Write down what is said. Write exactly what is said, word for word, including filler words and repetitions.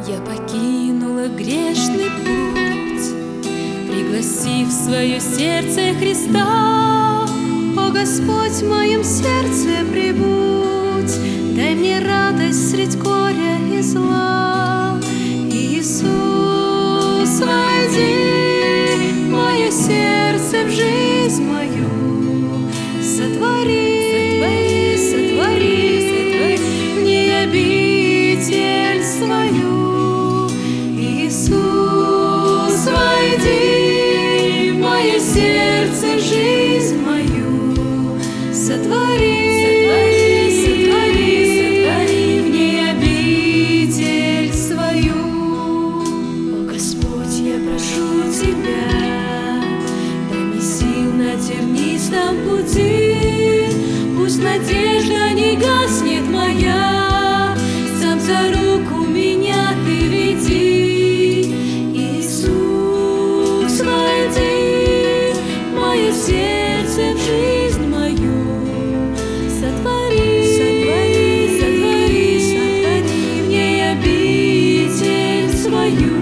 Я покинула грешный путь, пригласив в свое сердце Христа. О Господь, в моем сердце прибудь, дай мне радость средь горя и зла. Иисус, войди в мое сердце, в жизнь мою, сотвори, сотвори, сотвори в ней обитель свою. Иисус, войди в мое сердце, в жизнь мою, сотвори, сотвори, сотвори, сотвори в ней обитель свою. О Господь, я прошу Тебя, дай мне сил на тернистом пути, пусть надежда не гаснет моя, сам за руку меня Ты веди. Иисус, войди в мое сердце, в жизнь мою, сотвори, сотвори, сотвори, сотвори в ней обитель свою.